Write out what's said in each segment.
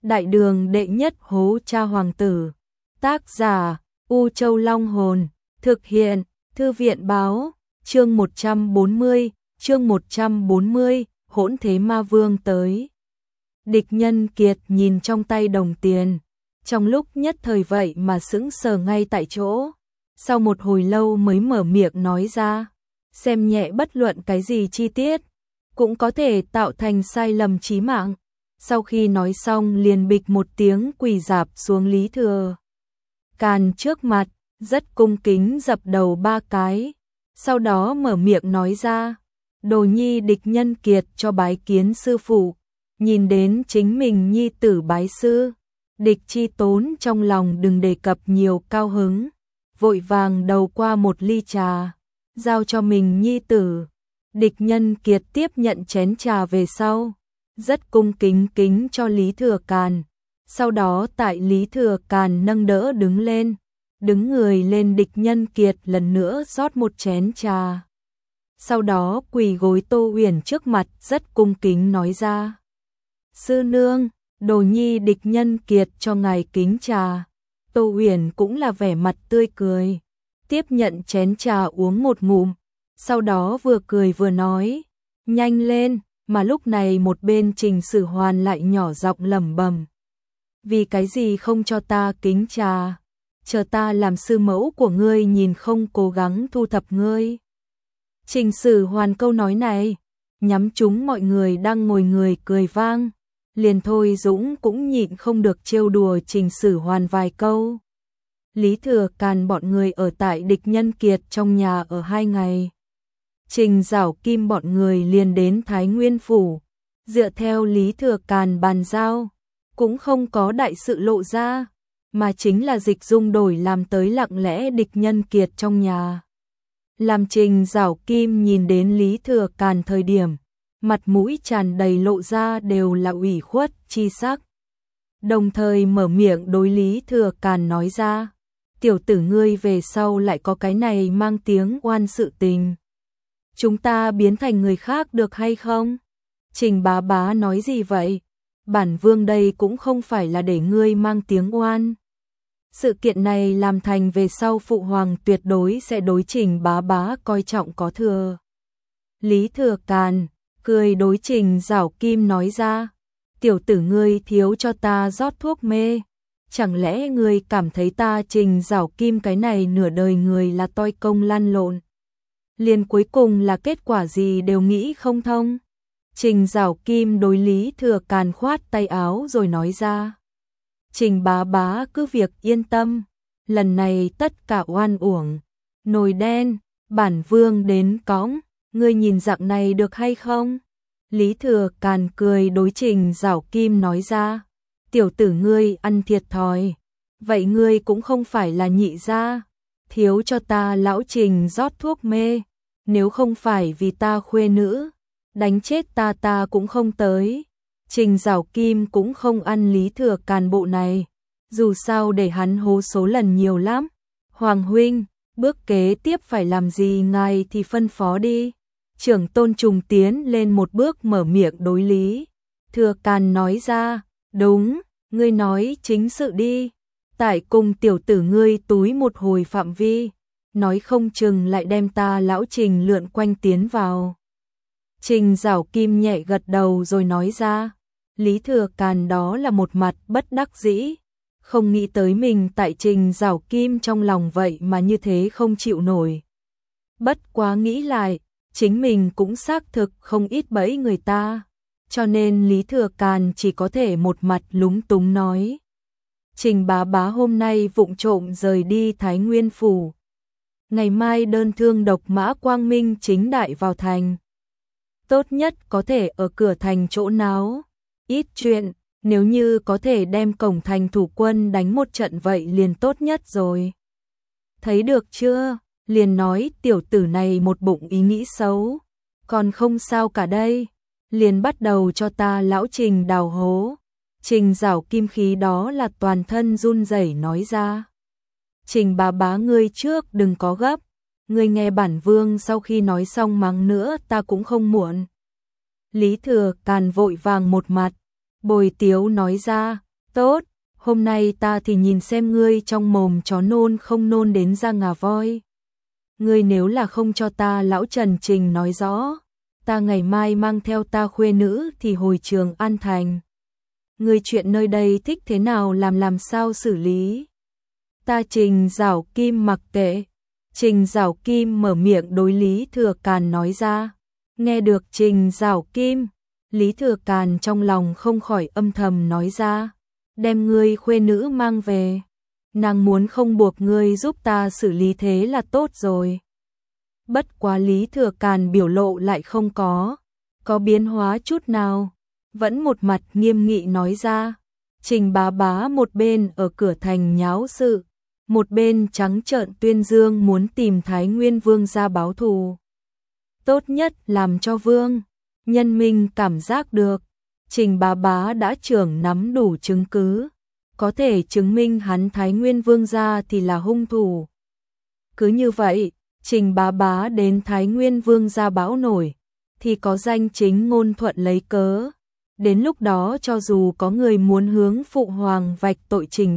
Đại đường đệ nhất hố cha hoàng tử. Tác giả U Châu Long Hồn. Thực hiện Thư viện Báo. Chương 140, Hỗn Thế Ma Vương tới. Địch Nhân Kiệt nhìn trong tay đồng tiền, trong lúc nhất thời vậy mà sững sờ ngay tại chỗ. Sau một hồi lâu mới mở miệng nói ra, xem nhẹ bất luận cái gì chi tiết, cũng có thể tạo thành sai lầm chí mạng. Sau khi nói xong liền bịch một tiếng quỳ rạp xuống Lý Thừa Càn trước mặt, rất cung kính dập đầu 3 cái. Sau đó mở miệng nói ra, đồ nhi Địch Nhân Kiệt cho bái kiến sư phụ. Nhìn đến chính mình nhi tử bái sư, Địch Chi Tốn trong lòng đừng đề cập nhiều cao hứng, vội vàng đầu qua một ly trà, giao cho mình nhi tử. Địch Nhân Kiệt tiếp nhận chén trà về sau, rất cung kính kính cho Lý Thừa Càn. Sau đó tại Lý Thừa Càn nâng đỡ đứng lên, đứng người lên Địch Nhân Kiệt lần nữa rót một chén trà. Sau đó quỳ gối Tô Uyển trước mặt rất cung kính nói ra, sư nương, đồ nhi Địch Nhân Kiệt cho ngài kính trà. Tô Uyển cũng là vẻ mặt tươi cười, tiếp nhận chén trà uống một ngụm, sau đó vừa cười vừa nói, nhanh lên. Mà lúc này một bên Trình Sử Hoàn lại nhỏ giọng lẩm bẩm, vì cái gì không cho ta kính trà, chờ ta làm sư mẫu của ngươi nhìn không cố gắng thu thập ngươi. Trình Sử Hoàn câu nói này nhắm trúng mọi người đang ngồi người cười vang, liền Thôi Dũng cũng nhịn không được trêu đùa Trình Sử Hoàn vài câu. Lý Thừa Càn bọn người ở tại Địch Nhân Kiệt trong nhà ở 2 ngày. Trình Giảo Kim bọn người liền đến Thái Nguyên Phủ, dựa theo Lý Thừa Càn bàn giao, cũng không có đại sự lộ ra, mà chính là Dịch Dung đổi làm tới lặng lẽ Địch Nhân Kiệt trong nhà. Làm Trình Giảo Kim nhìn đến Lý Thừa Càn thời điểm, mặt mũi tràn đầy lộ ra đều là ủy khuất chi sắc. Đồng thời mở miệng đối Lý Thừa Càn nói ra, tiểu tử ngươi về sau lại có cái này mang tiếng oan sự tình, chúng ta biến thành người khác được hay không? Trình bá bá nói gì vậy? Bản vương đây cũng không phải là để ngươi mang tiếng oan. Sự kiện này làm thành về sau phụ hoàng tuyệt đối sẽ đối Trình bá bá coi trọng có thừa. Lý Thừa Càn cười đối Trình Giảo Kim nói ra, tiểu tử ngươi thiếu cho ta rót thuốc mê. Chẳng lẽ ngươi cảm thấy ta Trình Giảo Kim cái này nửa đời người là toi công lăn lộn, liền cuối cùng là kết quả gì đều nghĩ không thông? Trình Giảo Kim đối Lý Thừa Càn khoát tay áo rồi nói ra, Trình bá bá cứ việc yên tâm, lần này tất cả oan uổng, nồi đen, bản vương đến cõng, ngươi nhìn dạng này được hay không? Lý Thừa Càn cười đối Trình Giảo Kim nói ra, tiểu tử ngươi ăn thiệt thòi, vậy ngươi cũng không phải là nhị gia, thiếu cho ta lão Trình rót thuốc mê, nếu không phải vì ta khuê nữ, đánh chết ta cũng không tới. Trình Giảo Kim cũng không ăn Lý Thừa Càn bộ này, dù sao để hắn hố số lần nhiều lắm. Hoàng huynh, bước kế tiếp phải làm gì ngài thì phân phó đi. Trưởng tôn Trùng tiến lên một bước mở miệng đối Lý Thừa Càn nói ra, đúng, ngươi nói chính sự đi. Tại cùng tiểu tử ngươi túi một hồi phạm vi, nói không chừng lại đem ta lão Trình lượn quanh tiến vào. Trình Giảo Kim nhẹ gật đầu rồi nói ra, Lý Thừa Càn đó là một mặt bất đắc dĩ, không nghĩ tới mình tại Trình Giảo Kim trong lòng vậy mà như thế không chịu nổi. Bất quá nghĩ lại, chính mình cũng xác thực không ít bẫy người ta, cho nên Lý Thừa Càn chỉ có thể một mặt lúng túng nói, Trình bá bá hôm nay vụng trộm rời đi Thái Nguyên Phủ, ngày mai đơn thương độc mã quang minh chính đại vào thành. Tốt nhất có thể ở cửa thành chỗ náo, ít chuyện, nếu như có thể đem cổng thành thủ quân đánh một trận vậy liền tốt nhất rồi. Thấy được chưa, liền nói tiểu tử này một bụng ý nghĩ xấu, còn không sao cả đây, liền bắt đầu cho ta lão Trình đào hố. Trình Giảo Kim khí đó là toàn thân run rẩy nói ra, Trình bá bá ngươi trước đừng có gấp, ngươi nghe bản vương sau khi nói xong mắng nữa ta cũng không muộn. Lý Thừa Càn vội vàng một mặt bồi tiếu nói ra, Tốt, hôm nay ta thì nhìn xem ngươi trong mồm chó nôn không nôn đến ra ngà voi. Ngươi nếu là không cho ta lão Trần Trình nói rõ, ta ngày mai mang theo ta khuê nữ thì hồi Trường An Thành. Ngươi chuyện nơi đây thích thế nào làm sao xử lý. Ta Trình Giảo Kim mặc kệ. Trình Giảo Kim mở miệng đối Lý Thừa Càn nói ra. Nghe được Trình Giảo Kim, Lý Thừa Càn trong lòng không khỏi âm thầm nói ra. Đem ngươi khuê nữ mang về. Nàng muốn không buộc ngươi giúp ta xử lý thế là tốt rồi. Bất quá Lý Thừa Càn biểu lộ lại không có biến hóa chút nào. Vẫn một mặt nghiêm nghị nói ra. Trình bá bá một bên ở cửa thành nháo sự, một bên trắng trợn tuyên dương muốn tìm Thái Nguyên Vương ra báo thù. Tốt nhất làm cho Vương Nhân Minh cảm giác được Trình bá bá đã trưởng nắm đủ chứng cứ, có thể chứng minh hắn Thái Nguyên Vương gia thì là hung thủ. Cứ như vậy, Trình bá bá đến Thái Nguyên Vương gia bão nổi, thì có danh chính ngôn thuận lấy cớ. Đến lúc đó cho dù có người muốn hướng phụ hoàng vạch tội Trình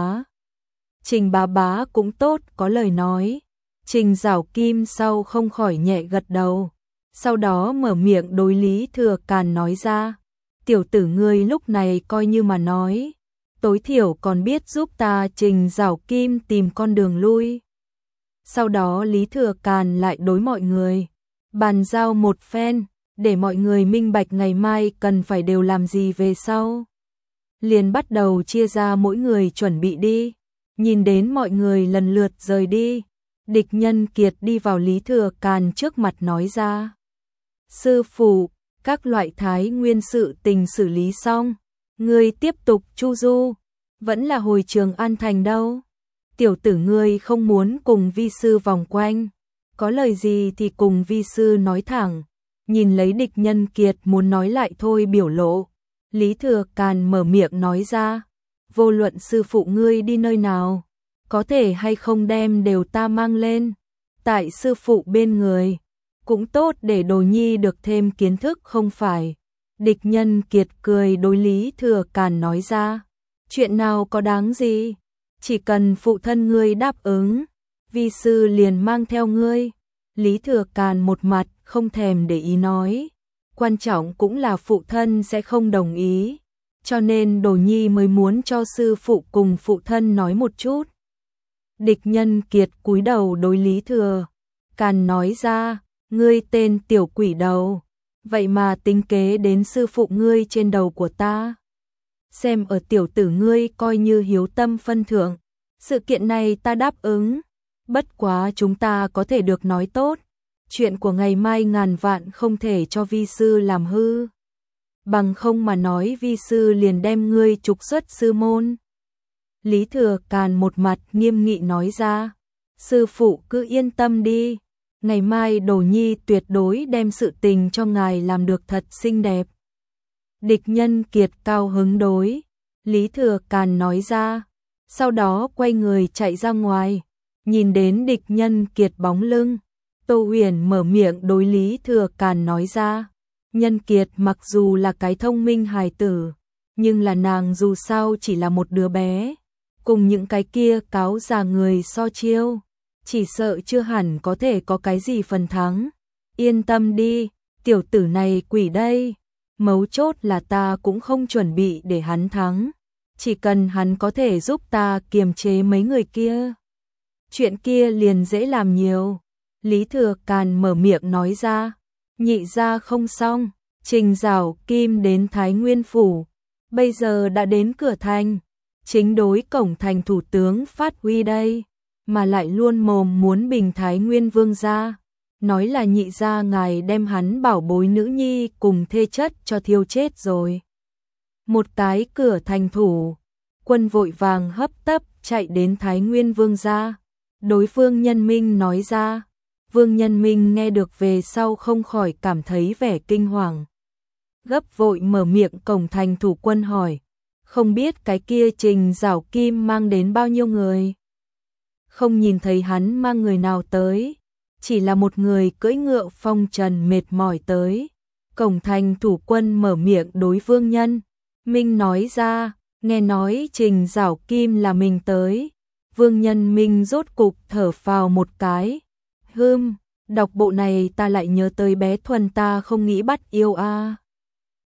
bá bá cũng tốt có lời nói. Trình Giảo Kim sau không khỏi nhẹ gật đầu, sau đó mở miệng đối Lý Thừa Càn nói ra. Tiểu tử ngươi lúc này coi như mà nói, tối thiểu còn biết giúp ta Trình Giảo Kim tìm con đường lui. Sau đó Lý Thừa Càn lại đối mọi người bàn giao một phen, để mọi người minh bạch ngày mai cần phải đều làm gì về sau. Liền bắt đầu chia ra mỗi người chuẩn bị đi. Nhìn đến mọi người lần lượt rời đi, Địch Nhân Kiệt đi vào Lý Thừa Càn trước mặt nói ra. Sư phụ, các loại Thái Nguyên sự tình xử lý xong, ngươi tiếp tục chu du, vẫn là hồi Trường An Thành đâu. Tiểu tử ngươi không muốn cùng vi sư vòng quanh, có lời gì thì cùng vi sư nói thẳng. Nhìn lấy Địch Nhân Kiệt muốn nói lại thôi biểu lộ, Lý Thừa Càn mở miệng nói ra. Vô luận sư phụ ngươi đi nơi nào, có thể hay không đem đều ta mang lên, tại sư phụ bên người, cũng tốt để Đồ Nhi được thêm kiến thức không phải. Địch Nhân Kiệt cười đối Lý Thừa Càn nói ra. Chuyện nào có đáng gì, chỉ cần phụ thân ngươi đáp ứng, vi sư liền mang theo ngươi. Lý Thừa Càn một mặt không thèm để ý nói, quan trọng cũng là phụ thân sẽ không đồng ý, cho nên Đồ Nhi mới muốn cho sư phụ cùng phụ thân nói một chút. Địch Nhân Kiệt cúi đầu đối Lý Thừa Càn nói ra, ngươi tên tiểu quỷ đầu, vậy mà tính kế đến sư phụ ngươi trên đầu của ta. Xem ở tiểu tử ngươi coi như hiếu tâm phân thượng, sự kiện này ta đáp ứng, bất quá chúng ta có thể được nói tốt. Chuyện của ngày mai ngàn vạn không thể cho vi sư làm hư, bằng không mà nói vi sư liền đem ngươi trục xuất sư môn. Lý Thừa Càn một mặt nghiêm nghị nói ra. Sư phụ cứ yên tâm đi, ngày mai Đồ Nhi tuyệt đối đem sự tình cho ngài làm được thật xinh đẹp. Địch Nhân Kiệt cao hứng đối Lý Thừa Càn nói ra, sau đó quay người chạy ra ngoài. Nhìn đến Địch Nhân Kiệt bóng lưng, Tô Huyền mở miệng đối Lý Thừa Càn nói ra. Nhân Kiệt mặc dù là cái thông minh hài tử, nhưng là nàng dù sao chỉ là một đứa bé, cùng những cái kia cáo già người so chiêu, chỉ sợ chưa hẳn có thể có cái gì phần thắng. Yên tâm đi, tiểu tử này quỷ đây, mấu chốt là ta cũng không chuẩn bị để hắn thắng, chỉ cần hắn có thể giúp ta kiềm chế mấy người kia, chuyện kia liền dễ làm nhiều. Lý Thừa Càn mở miệng nói ra. Nhị gia không xong, Trình Giảo Kim đến Thái Nguyên Phủ, bây giờ đã đến cửa thành, chính đối cổng thành thủ tướng phát huy đây, mà lại luôn mồm muốn bình Thái Nguyên Vương gia, nói là nhị gia ngài đem hắn bảo bối nữ nhi cùng thê chất cho thiêu chết rồi. Một cái cửa thành thủ, quân vội vàng hấp tấp chạy đến Thái Nguyên Vương gia, đối phương Nhân Minh nói ra. Vương Nhân Minh nghe được về sau không khỏi cảm thấy vẻ kinh hoàng. Gấp vội mở miệng cổng thành thủ quân hỏi, không biết cái kia Trình Giảo Kim mang đến bao nhiêu người? Không nhìn thấy hắn mang người nào tới, chỉ là một người cưỡi ngựa phong trần mệt mỏi tới. Cổng thành thủ quân mở miệng đối Vương Nhân Minh nói ra, Nghe nói Trình Giảo Kim là mình tới, Vương Nhân Minh rốt cục thở phào một cái. Đọc bộ này ta lại nhớ tới bé Thuần ta không nghĩ bắt yêu a.